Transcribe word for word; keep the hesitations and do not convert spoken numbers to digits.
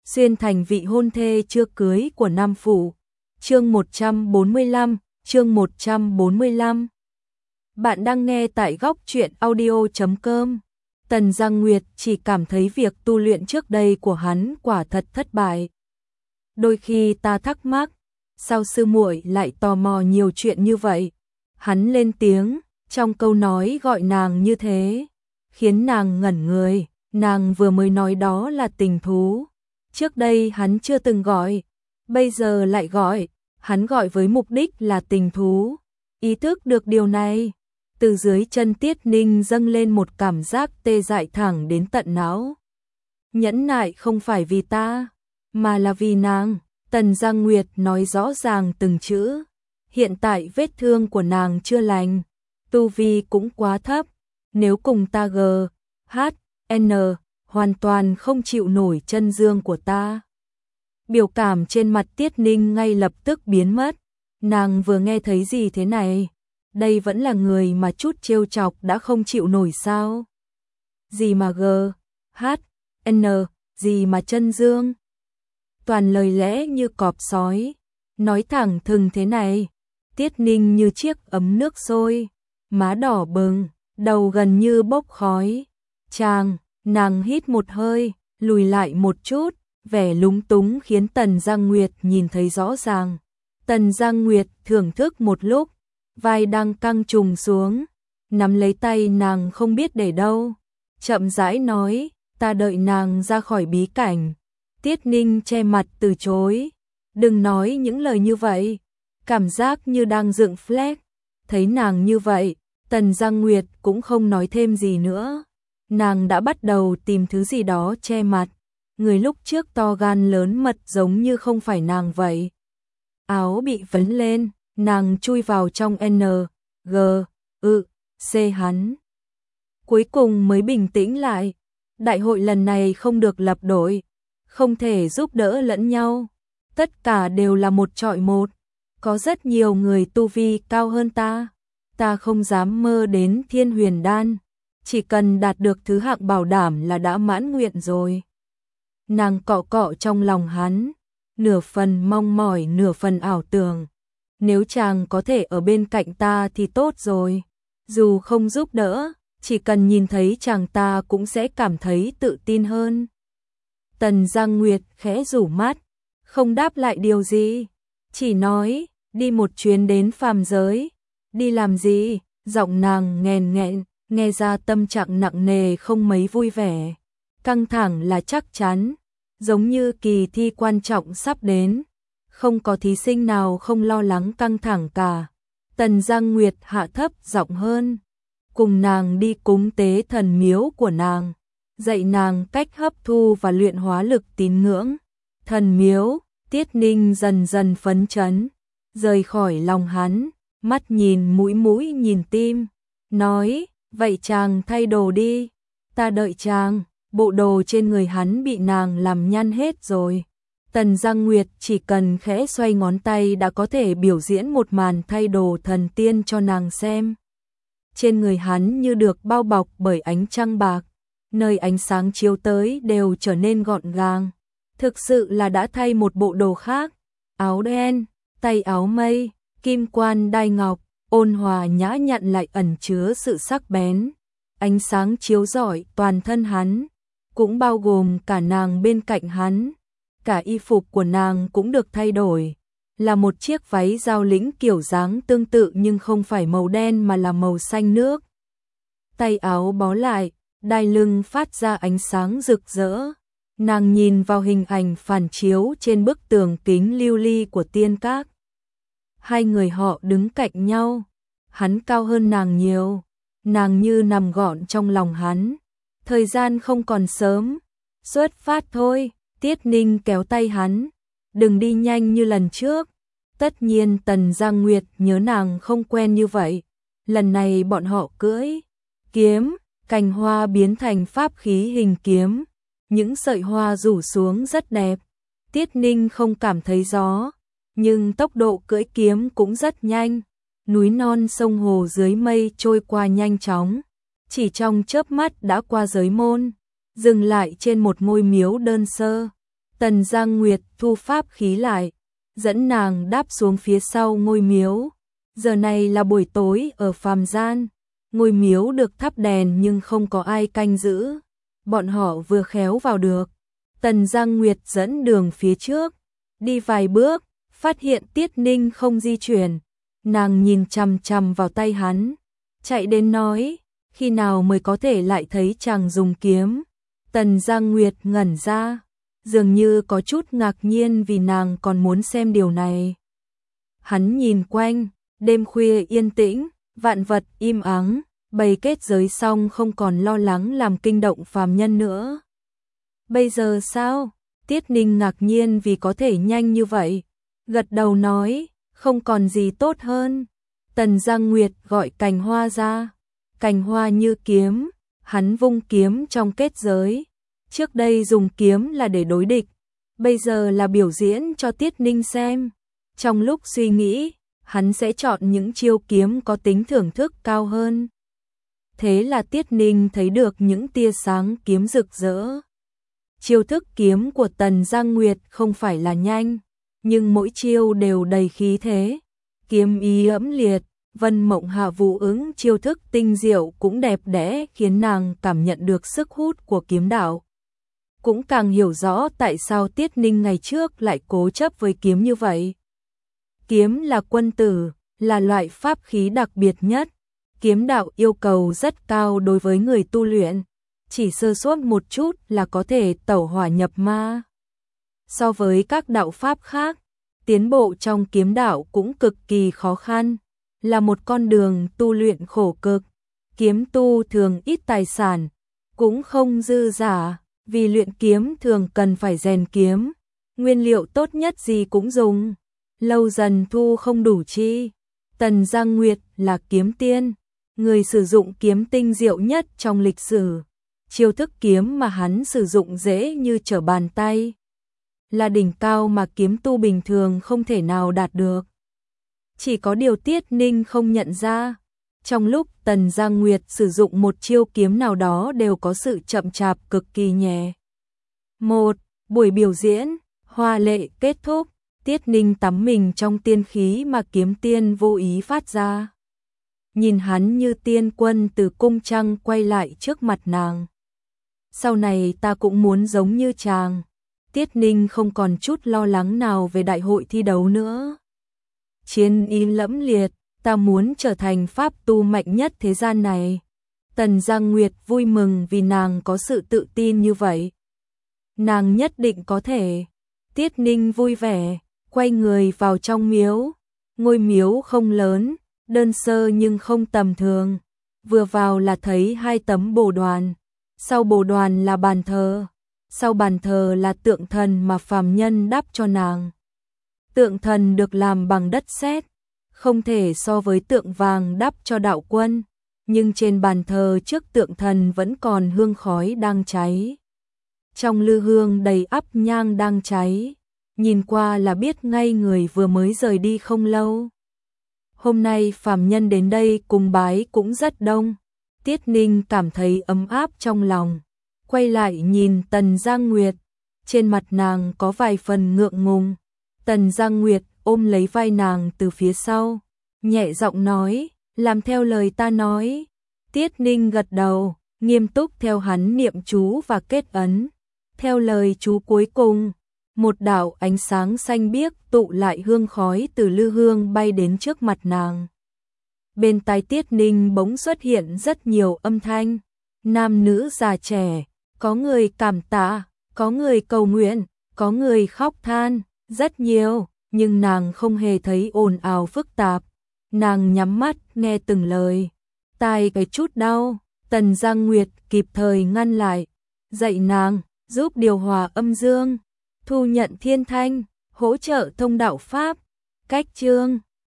xuyên thành vị hôn thê chưa cưới của Nam Phủ. Chương một trăm bốn mươi lăm, chương một trăm bốn mươi lăm. Bạn đang nghe tại góc truyện audio chấm com. Tần Giang Nguyệt chỉ cảm thấy việc tu luyện trước đây của hắn quả thật thất bại. Đôi khi ta thắc mắc, sao sư muội lại tò mò nhiều chuyện như vậy? Hắn lên tiếng, trong câu nói gọi nàng như thế, khiến nàng ngẩn người, nàng vừa mới nói đó là tình thú. Trước đây hắn chưa từng gọi, bây giờ lại gọi, hắn gọi với mục đích là tình thú. Ý thức được điều này, từ dưới chân Tiết Ninh dâng lên một cảm giác tê dại thẳng đến tận não. Nhẫn nại không phải vì ta, mà là vì nàng. Tần Giang Nguyệt nói rõ ràng từng chữ. Hiện tại vết thương của nàng chưa lành, tu vi cũng quá thấp, nếu cùng ta G, H, N, hoàn toàn không chịu nổi chân dương của ta. Biểu cảm trên mặt Tiết Ninh ngay lập tức biến mất. Nàng vừa nghe thấy gì thế này? Đây vẫn là người mà chút trêu chọc đã không chịu nổi sao? Gì mà G, H, N, gì mà chân dương? Toàn lời lẽ như cọp sói, nói thẳng thừng thế này. Tiết Ninh như chiếc ấm nước sôi, má đỏ bừng, đầu gần như bốc khói. Chàng, nàng hít một hơi, lùi lại một chút, vẻ lúng túng khiến Tần Giang Nguyệt nhìn thấy rõ ràng. Tần Giang Nguyệt thưởng thức một lúc, vai đang căng trùng xuống, nắm lấy tay nàng không biết để đâu, chậm rãi nói, ta đợi nàng ra khỏi bí cảnh. Tiết Ninh che mặt từ chối, đừng nói những lời như vậy, cảm giác như đang dựng flag. Thấy nàng như vậy, Tần Giang Nguyệt cũng không nói thêm gì nữa. Nàng đã bắt đầu tìm thứ gì đó che mặt, người lúc trước to gan lớn mật giống như không phải nàng vậy. Áo bị vấn lên, nàng chui vào trong N, G, ư, C hắn. Cuối cùng mới bình tĩnh lại, đại hội lần này không được lập đội, không thể giúp đỡ lẫn nhau, tất cả đều là một chọi một, có rất nhiều người tu vi cao hơn ta, ta không dám mơ đến Thiên Huyền Đan, chỉ cần đạt được thứ hạng bảo đảm là đã mãn nguyện rồi. Nàng cọ cọ trong lòng hắn, nửa phần mong mỏi nửa phần ảo tưởng, nếu chàng có thể ở bên cạnh ta thì tốt rồi, dù không giúp đỡ, chỉ cần nhìn thấy chàng ta cũng sẽ cảm thấy tự tin hơn. Tần Giang Nguyệt khẽ rủ mắt, không đáp lại điều gì, chỉ nói, đi một chuyến đến phàm giới. Đi làm gì? Giọng nàng nghèn nghẹn, nghe ra tâm trạng nặng nề không mấy vui vẻ. Căng thẳng là chắc chắn, giống như kỳ thi quan trọng sắp đến, không có thí sinh nào không lo lắng căng thẳng cả. Tần Giang Nguyệt hạ thấp giọng hơn, cùng nàng đi cúng tế thần miếu của nàng, dạy nàng cách hấp thu và luyện hóa lực tín ngưỡng. Thần miếu, Tiết Ninh dần dần phấn chấn, rời khỏi lòng hắn, mắt nhìn mũi mũi nhìn tim, nói, vậy chàng thay đồ đi, ta đợi chàng. Bộ đồ trên người hắn bị nàng làm nhăn hết rồi. Tần Giang Nguyệt chỉ cần khẽ xoay ngón tay đã có thể biểu diễn một màn thay đồ thần tiên cho nàng xem. Trên người hắn như được bao bọc bởi ánh trăng bạc, nơi ánh sáng chiếu tới đều trở nên gọn gàng. Thực sự là đã thay một bộ đồ khác, áo đen, tay áo mây, kim quan đai ngọc, ôn hòa nhã nhặn lại ẩn chứa sự sắc bén. Ánh sáng chiếu rọi toàn thân hắn, cũng bao gồm cả nàng bên cạnh hắn. Cả y phục của nàng cũng được thay đổi, là một chiếc váy giao lĩnh kiểu dáng tương tự nhưng không phải màu đen mà là màu xanh nước. Tay áo bó lại, đai lưng phát ra ánh sáng rực rỡ. Nàng nhìn vào hình ảnh phản chiếu trên bức tường kính lưu ly của tiên các. Hai người họ đứng cạnh nhau, hắn cao hơn nàng nhiều, nàng như nằm gọn trong lòng hắn. Thời gian không còn sớm, xuất phát thôi. Tiết Ninh kéo tay hắn, đừng đi nhanh như lần trước. Tất nhiên Tần Giang Nguyệt nhớ nàng không quen như vậy. Lần này bọn họ cưỡi kiếm, cành hoa biến thành pháp khí hình kiếm, những sợi hoa rủ xuống rất đẹp. Tiết Ninh không cảm thấy gió, nhưng tốc độ cưỡi kiếm cũng rất nhanh. Núi non sông hồ dưới mây trôi qua nhanh chóng, chỉ trong chớp mắt đã qua giới môn, dừng lại trên một ngôi miếu đơn sơ. Tần Giang Nguyệt thu pháp khí lại, dẫn nàng đáp xuống phía sau ngôi miếu. Giờ này là buổi tối ở phàm gian, ngôi miếu được thắp đèn nhưng không có ai canh giữ. Bọn họ vừa khéo vào được. Tần Giang Nguyệt dẫn đường phía trước, đi vài bước, phát hiện Tiết Ninh không di chuyển. Nàng nhìn chằm chằm vào tay hắn, chạy đến nói, khi nào mới có thể lại thấy chàng dùng kiếm. Tần Giang Nguyệt ngẩn ra, dường như có chút ngạc nhiên vì nàng còn muốn xem điều này. Hắn nhìn quanh, đêm khuya yên tĩnh, vạn vật im ắng, bày kết giới xong không còn lo lắng làm kinh động phàm nhân nữa. Bây giờ sao? Tiết Ninh ngạc nhiên vì có thể nhanh như vậy, gật đầu nói, không còn gì tốt hơn. Tần Giang Nguyệt gọi cành hoa ra, cành hoa như kiếm, hắn vung kiếm trong kết giới. Trước đây dùng kiếm là để đối địch, bây giờ là biểu diễn cho Tiết Ninh xem. Trong lúc suy nghĩ, hắn sẽ chọn những chiêu kiếm có tính thưởng thức cao hơn. Thế là Tiết Ninh thấy được những tia sáng kiếm rực rỡ. Chiêu thức kiếm của Tần Giang Nguyệt không phải là nhanh, nhưng mỗi chiêu đều đầy khí thế, kiếm ý ẫm liệt. Vân Mộng Hạ Vũ ứng chiêu thức tinh diệu cũng đẹp đẽ khiến nàng cảm nhận được sức hút của kiếm đạo. Cũng càng hiểu rõ tại sao Tiết Ninh ngày trước lại cố chấp với kiếm như vậy. Kiếm là quân tử, là loại pháp khí đặc biệt nhất. Kiếm đạo yêu cầu rất cao đối với người tu luyện, chỉ sơ suất một chút là có thể tẩu hỏa nhập ma. So với các đạo pháp khác, tiến bộ trong kiếm đạo cũng cực kỳ khó khăn, là một con đường tu luyện khổ cực. Kiếm tu thường ít tài sản, cũng không dư giả, vì luyện kiếm thường cần phải rèn kiếm, nguyên liệu tốt nhất gì cũng dùng, lâu dần thu không đủ chi. Tần Giang Nguyệt là kiếm tiên, người sử dụng kiếm tinh diệu nhất trong lịch sử. Chiêu thức kiếm mà hắn sử dụng dễ như trở bàn tay, là đỉnh cao mà kiếm tu bình thường không thể nào đạt được. Chỉ có điều Tiết Ninh không nhận ra, trong lúc Tần Giang Nguyệt sử dụng một chiêu kiếm nào đó đều có sự chậm chạp cực kỳ nhẹ. Một, buổi biểu diễn, hoa lệ kết thúc, Tiết Ninh tắm mình trong tiên khí mà kiếm tiên vô ý phát ra. Nhìn hắn như tiên quân từ cung trăng quay lại trước mặt nàng. Sau này ta cũng muốn giống như chàng. Tiết Ninh không còn chút lo lắng nào về đại hội thi đấu nữa. Chiến ý lẫm liệt, ta muốn trở thành pháp tu mạnh nhất thế gian này. Tần Giang Nguyệt vui mừng vì nàng có sự tự tin như vậy. Nàng nhất định có thể. Tiết Ninh vui vẻ, quay người vào trong miếu. Ngôi miếu không lớn, đơn sơ nhưng không tầm thường. Vừa vào là thấy hai tấm bồ đoàn. Sau bồ đoàn là bàn thờ. Sau bàn thờ là tượng thần mà phàm nhân đắp cho nàng. Tượng thần được làm bằng đất sét, không thể so với tượng vàng đắp cho đạo quân, nhưng trên bàn thờ trước tượng thần vẫn còn hương khói đang cháy. Trong lư hương đầy ắp nhang đang cháy, nhìn qua là biết ngay người vừa mới rời đi không lâu. Hôm nay phàm nhân đến đây cùng bái cũng rất đông. Tiết Ninh cảm thấy ấm áp trong lòng, quay lại nhìn Tần Giang Nguyệt, trên mặt nàng có vài phần ngượng ngùng. Tần Giang Nguyệt ôm lấy vai nàng từ phía sau, nhẹ giọng nói, làm theo lời ta nói. Tiết Ninh gật đầu, nghiêm túc theo hắn niệm chú và kết ấn. Theo lời chú cuối cùng, một đạo ánh sáng xanh biếc tụ lại hương khói từ lư hương bay đến trước mặt nàng. Bên tai Tiết Ninh bỗng xuất hiện rất nhiều âm thanh, nam nữ già trẻ, có người cảm tạ, có người cầu nguyện, có người khóc than, rất nhiều, nhưng nàng không hề thấy ồn ào phức tạp. Nàng nhắm mắt nghe từng lời, tai cái chút đau, Tần Giang Nguyệt kịp thời ngăn lại, dạy nàng, giúp điều hòa âm dương, thu nhận thiên thanh, hỗ trợ thông đạo pháp, cách chương.